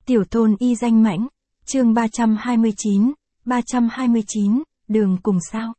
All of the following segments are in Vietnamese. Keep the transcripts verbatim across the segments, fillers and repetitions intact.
Tiểu thôn y danh mãnh, chương ba trăm hai mươi chín, ba trăm hai mươi chín, đường cùng sao.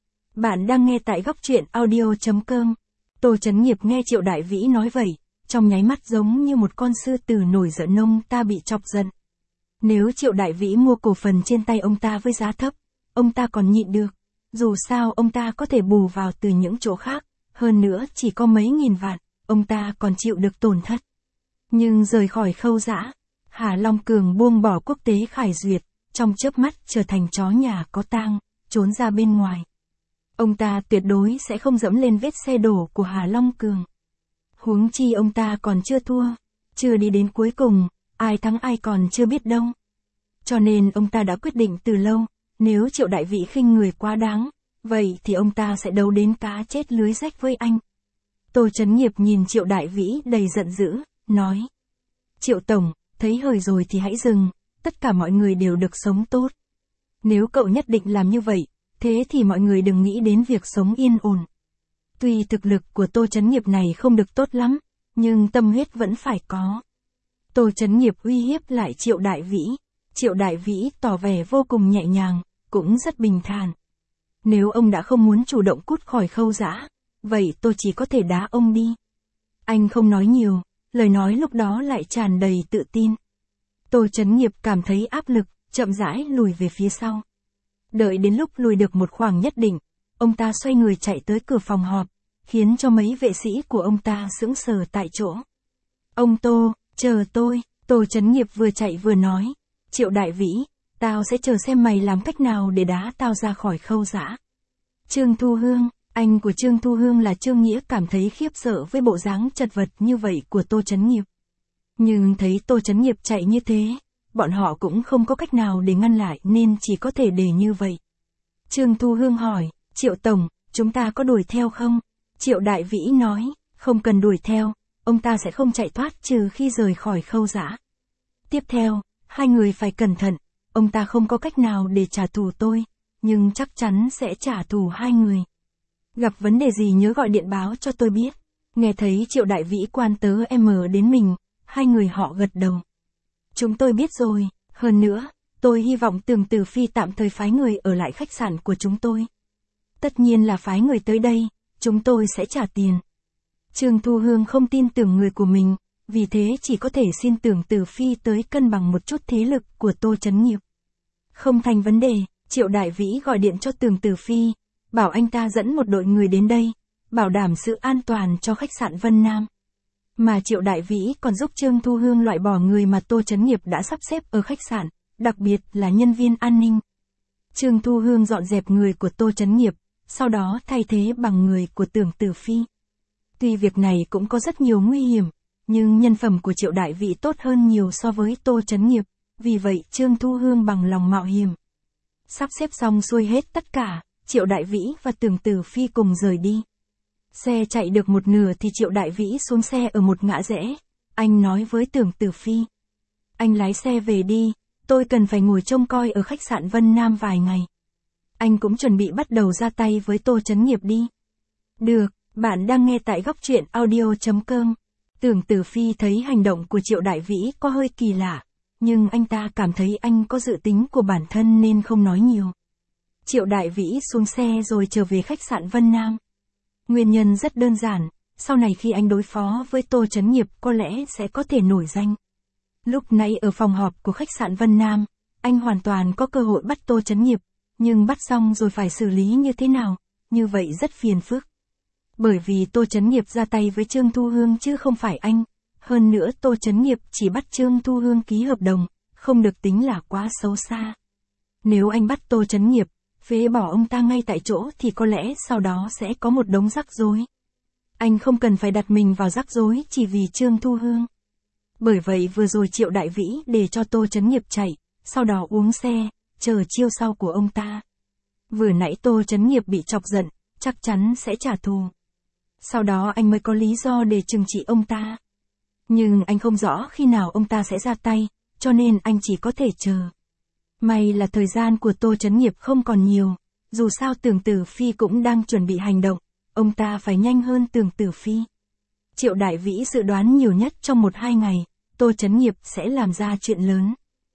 Bạn đang nghe tại góc truyện audio.com. Tô Chấn Nghiệp nghe Triệu Đại Vĩ nói vậy, trong nháy mắt giống như một con sư tử nổi giận ông ta bị chọc giận. Nếu Triệu Đại Vĩ mua cổ phần trên tay ông ta với giá thấp, ông ta còn nhịn được, dù sao ông ta có thể bù vào từ những chỗ khác, hơn nữa chỉ có mấy nghìn vạn, ông ta còn chịu được tổn thất. Nhưng rời khỏi Khâu Dã, Hà Long Cường buông bỏ quốc tế khải duyệt, trong chớp mắt trở thành chó nhà có tang, trốn ra bên ngoài. Ông ta tuyệt đối sẽ không dẫm lên vết xe đổ của Hà Long Cường. Huống chi ông ta còn chưa thua, chưa đi đến cuối cùng, ai thắng ai còn chưa biết đâu. Cho nên ông ta đã quyết định từ lâu, nếu Triệu Đại Vĩ khinh người quá đáng, vậy thì ông ta sẽ đấu đến cá chết lưới rách với anh. Tô Chấn Nghiệp nhìn Triệu Đại Vĩ đầy giận dữ, nói: Triệu Tổng, thấy hời rồi thì hãy dừng, tất cả mọi người đều được sống tốt. Nếu cậu nhất định làm như vậy, thế thì mọi người đừng nghĩ đến việc sống yên ổn. Tuy thực lực của Tô Chấn Nghiệp này không được tốt lắm, nhưng tâm huyết vẫn phải có. Tô Chấn Nghiệp uy hiếp lại Triệu Đại Vĩ. Triệu Đại Vĩ tỏ vẻ vô cùng nhẹ nhàng, cũng rất bình thản. Nếu ông đã không muốn chủ động cút khỏi Khâu Dã, vậy tôi chỉ có thể đá ông đi. Anh không nói nhiều, lời nói lúc đó lại tràn đầy tự tin. Tô Chấn Nghiệp cảm thấy áp lực, chậm rãi lùi về phía sau. Đợi đến lúc lùi được một khoảng nhất định, ông ta xoay người chạy tới cửa phòng họp, khiến cho mấy vệ sĩ của ông ta sững sờ tại chỗ. Ông Tô, chờ tôi. Tô Chấn Nghiệp vừa chạy vừa nói: Triệu Đại Vĩ, tao sẽ chờ xem mày làm cách nào để đá tao ra khỏi Khâu Dã. Trương Thu Hương, anh của Trương Thu Hương là Trương Nghĩa cảm thấy khiếp sợ với bộ dáng chật vật như vậy của Tô Chấn Nghiệp. Nhưng thấy Tô Chấn Nghiệp chạy như thế, bọn họ cũng không có cách nào để ngăn lại nên chỉ có thể để như vậy. Trương Thu Hương hỏi: Triệu Tổng, chúng ta có đuổi theo không? Triệu Đại Vĩ nói: không cần đuổi theo, ông ta sẽ không chạy thoát trừ khi rời khỏi Khâu Dã. Tiếp theo, hai người phải cẩn thận, ông ta không có cách nào để trả thù tôi, nhưng chắc chắn sẽ trả thù hai người. Gặp vấn đề gì nhớ gọi điện báo cho tôi biết. Nghe thấy Triệu Đại Vĩ quan tớ em đến mình, hai người họ gật đầu. Chúng tôi biết rồi, hơn nữa, tôi hy vọng Tường Tử Phi tạm thời phái người ở lại khách sạn của chúng tôi. Tất nhiên là phái người tới đây, chúng tôi sẽ trả tiền. Trương Thu Hương không tin tưởng người của mình, vì thế chỉ có thể xin Tưởng Tử Phi tới cân bằng một chút thế lực của Tô Chấn Nghiệp. Không thành vấn đề, Triệu Đại Vĩ gọi điện cho Tưởng Tử Phi, bảo anh ta dẫn một đội người đến đây, bảo đảm sự an toàn cho khách sạn Vân Nam. Mà Triệu Đại Vĩ còn giúp Trương Thu Hương loại bỏ người mà Tô Chấn Nghiệp đã sắp xếp ở khách sạn, đặc biệt là nhân viên an ninh. Trương Thu Hương dọn dẹp người của Tô Chấn Nghiệp, sau đó thay thế bằng người của Tưởng Tử Phi. Tuy việc này cũng có rất nhiều nguy hiểm, nhưng nhân phẩm của Triệu Đại Vĩ tốt hơn nhiều so với Tô Chấn Nghiệp, vì vậy Trương Thu Hương bằng lòng mạo hiểm. Sắp xếp xong xuôi hết tất cả, Triệu Đại Vĩ và Tưởng Tử Phi cùng rời đi. Xe chạy được một nửa thì Triệu Đại Vĩ xuống xe ở một ngã rẽ. Anh nói với Tưởng Tử Phi: Anh lái xe về đi, tôi cần phải ngồi trông coi ở khách sạn Vân Nam vài ngày. Anh cũng chuẩn bị bắt đầu ra tay với Tô Chấn Nghiệp đi. Được, bạn đang nghe tại góc truyện audio.com. Tưởng Tử Phi thấy hành động của Triệu Đại Vĩ có hơi kỳ lạ, nhưng anh ta cảm thấy anh có dự tính của bản thân nên không nói nhiều. Triệu Đại Vĩ xuống xe rồi trở về khách sạn Vân Nam. Nguyên nhân rất đơn giản, sau này khi anh đối phó với Tô Chấn Nghiệp có lẽ sẽ có thể nổi danh. Lúc nãy ở phòng họp của khách sạn Vân Nam, anh hoàn toàn có cơ hội bắt Tô Chấn Nghiệp, nhưng bắt xong rồi phải xử lý như thế nào, như vậy rất phiền phức. Bởi vì Tô Chấn Nghiệp ra tay với Trương Thu Hương chứ không phải anh, hơn nữa Tô Chấn Nghiệp chỉ bắt Trương Thu Hương ký hợp đồng, không được tính là quá xấu xa. Nếu anh bắt Tô Chấn Nghiệp, phế bỏ ông ta ngay tại chỗ thì có lẽ sau đó sẽ có một đống rắc rối. Anh không cần phải đặt mình vào rắc rối chỉ vì Trương Thu Hương. Bởi vậy vừa rồi Triệu Đại Vĩ để cho Tô Chấn Nghiệp chạy, sau đó uống xe, chờ chiêu sau của ông ta. Vừa nãy Tô Chấn Nghiệp bị chọc giận, chắc chắn sẽ trả thù. Sau đó anh mới có lý do để trừng trị ông ta. Nhưng anh không rõ khi nào ông ta sẽ ra tay, cho nên anh chỉ có thể chờ. May là thời gian của Tô Chấn Nghiệp không còn nhiều, dù sao Tưởng Tử Phi cũng đang chuẩn bị hành động, ông ta phải nhanh hơn Tưởng Tử Phi. Triệu Đại Vĩ dự đoán nhiều nhất trong một hai ngày, Tô Chấn Nghiệp sẽ làm ra chuyện lớn.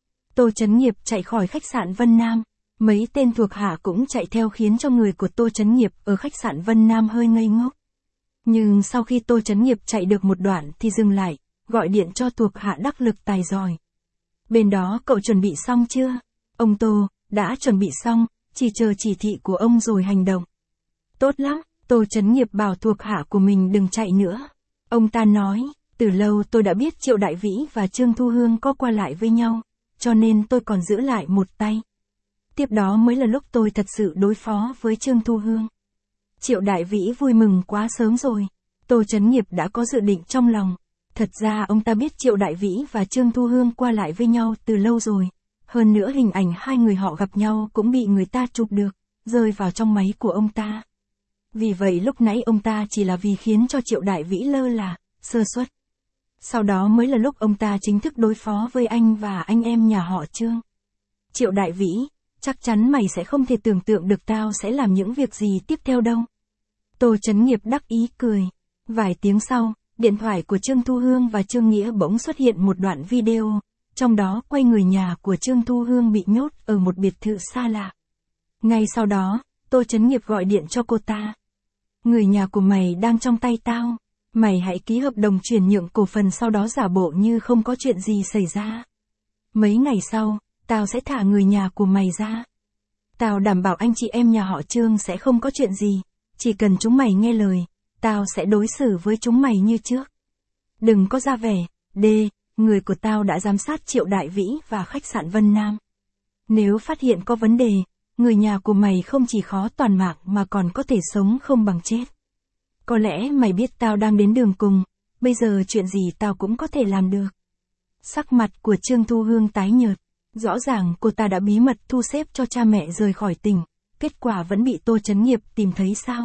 Tô Chấn Nghiệp chạy khỏi khách sạn Vân Nam, mấy tên thuộc hạ cũng chạy theo khiến cho người của Tô Chấn Nghiệp ở khách sạn Vân Nam hơi ngây ngốc. Nhưng sau khi Tô Chấn Nghiệp chạy được một đoạn thì dừng lại, gọi điện cho thuộc hạ đắc lực tài giỏi. Bên đó cậu chuẩn bị xong chưa? Ông Tô, đã chuẩn bị xong, chỉ chờ chỉ thị của ông rồi hành động. Tốt lắm, Tô Chấn Nghiệp bảo thuộc hạ của mình đừng chạy nữa. Ông ta nói, từ lâu tôi đã biết Triệu Đại Vĩ và Trương Thu Hương có qua lại với nhau, cho nên tôi còn giữ lại một tay. Tiếp đó mới là lúc tôi thật sự đối phó với Trương Thu Hương. Triệu Đại Vĩ vui mừng quá sớm rồi. Tô Chấn Nghiệp đã có dự định trong lòng. Thật ra ông ta biết Triệu Đại Vĩ và Trương Thu Hương qua lại với nhau từ lâu rồi. Hơn nữa hình ảnh hai người họ gặp nhau cũng bị người ta chụp được, rơi vào trong máy của ông ta. Vì vậy lúc nãy ông ta chỉ là vì khiến cho Triệu Đại Vĩ lơ là, sơ suất. Sau đó mới là lúc ông ta chính thức đối phó với anh và anh em nhà họ Trương. Triệu Đại Vĩ, chắc chắn mày sẽ không thể tưởng tượng được tao sẽ làm những việc gì tiếp theo đâu. Tô Chấn Nghiệp đắc ý cười. Vài tiếng sau, điện thoại của Trương Thu Hương và Trương Nghĩa bỗng xuất hiện một đoạn video, trong đó quay người nhà của Trương Thu Hương bị nhốt ở một biệt thự xa lạ. Ngay sau đó, Tô Chấn Nghiệp gọi điện cho cô ta. Người nhà của mày đang trong tay tao, mày hãy ký hợp đồng chuyển nhượng cổ phần sau đó giả bộ như không có chuyện gì xảy ra. Mấy ngày sau, tao sẽ thả người nhà của mày ra. Tao đảm bảo anh chị em nhà họ Trương sẽ không có chuyện gì, chỉ cần chúng mày nghe lời, tao sẽ đối xử với chúng mày như trước. Đừng có ra vẻ, đê, người của tao đã giám sát Triệu Đại Vĩ và khách sạn Vân Nam. Nếu phát hiện có vấn đề, người nhà của mày không chỉ khó toàn mạng mà còn có thể sống không bằng chết. Có lẽ mày biết tao đang đến đường cùng, bây giờ chuyện gì tao cũng có thể làm được. Sắc mặt của Trương Thu Hương tái nhợt, rõ ràng cô ta đã bí mật thu xếp cho cha mẹ rời khỏi tỉnh, kết quả vẫn bị Tô Chấn Nghiệp tìm thấy sao?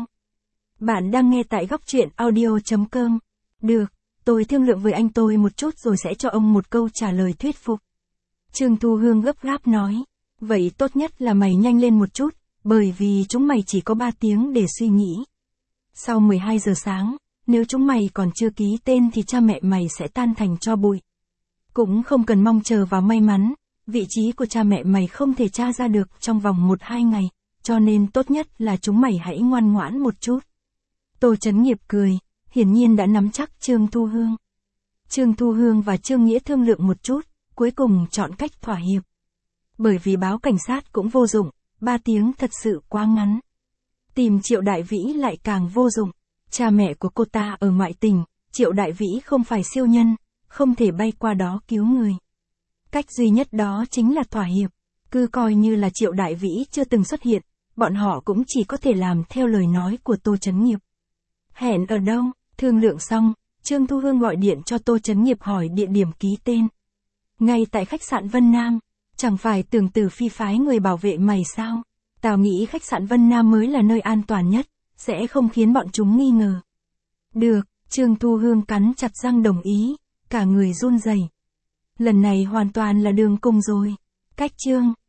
Bạn đang nghe tại góc truyện audio chấm com. Được, tôi thương lượng với anh tôi một chút rồi sẽ cho ông một câu trả lời thuyết phục. Trương Thu Hương gấp gáp nói, vậy tốt nhất là mày nhanh lên một chút, bởi vì chúng mày chỉ có ba tiếng để suy nghĩ. Sau mười hai giờ sáng, nếu chúng mày còn chưa ký tên thì cha mẹ mày sẽ tan thành tro bụi. Cũng không cần mong chờ vào may mắn, vị trí của cha mẹ mày không thể tra ra được trong vòng một hai ngày, cho nên tốt nhất là chúng mày hãy ngoan ngoãn một chút. Tô Chấn Nghiệp cười, hiển nhiên đã nắm chắc Trương Thu Hương. Trương Thu Hương và Trương Nghĩa thương lượng một chút, cuối cùng chọn cách thỏa hiệp. Bởi vì báo cảnh sát cũng vô dụng, ba tiếng thật sự quá ngắn. Tìm Triệu Đại Vĩ lại càng vô dụng. Cha mẹ của cô ta ở ngoại tỉnh, Triệu Đại Vĩ không phải siêu nhân, không thể bay qua đó cứu người. Cách duy nhất đó chính là thỏa hiệp. Cứ coi như là Triệu Đại Vĩ chưa từng xuất hiện, bọn họ cũng chỉ có thể làm theo lời nói của Tô Chấn Nghiệp. Hẹn ở đâu? Thương lượng xong, Trương Thu Hương gọi điện cho Tô Chấn Nghiệp hỏi địa điểm ký tên. Ngay tại khách sạn Vân Nam. Chẳng phải tưởng Tử Phi phái người bảo vệ mày sao? Tao nghĩ khách sạn Vân Nam mới là nơi an toàn nhất, sẽ không khiến bọn chúng nghi ngờ. Được, Trương Thu Hương cắn chặt răng đồng ý, cả người run rẩy. Lần này hoàn toàn là đường cùng rồi. Cách Trương